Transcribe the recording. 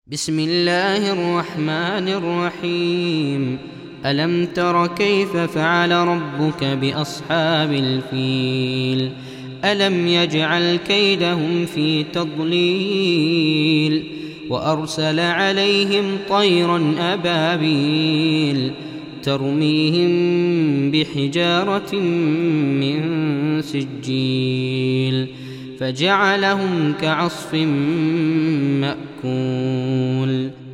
بسم الله الرحمن الرحيم. ألم تر كيف فعل ربك بأصحاب الفيل؟ ألم يجعل كيدهم في تضليل وأرسل عليهم طيرا أبابيل ترميهم بحجارة من سجيل فجعلهم كعصف مأكول.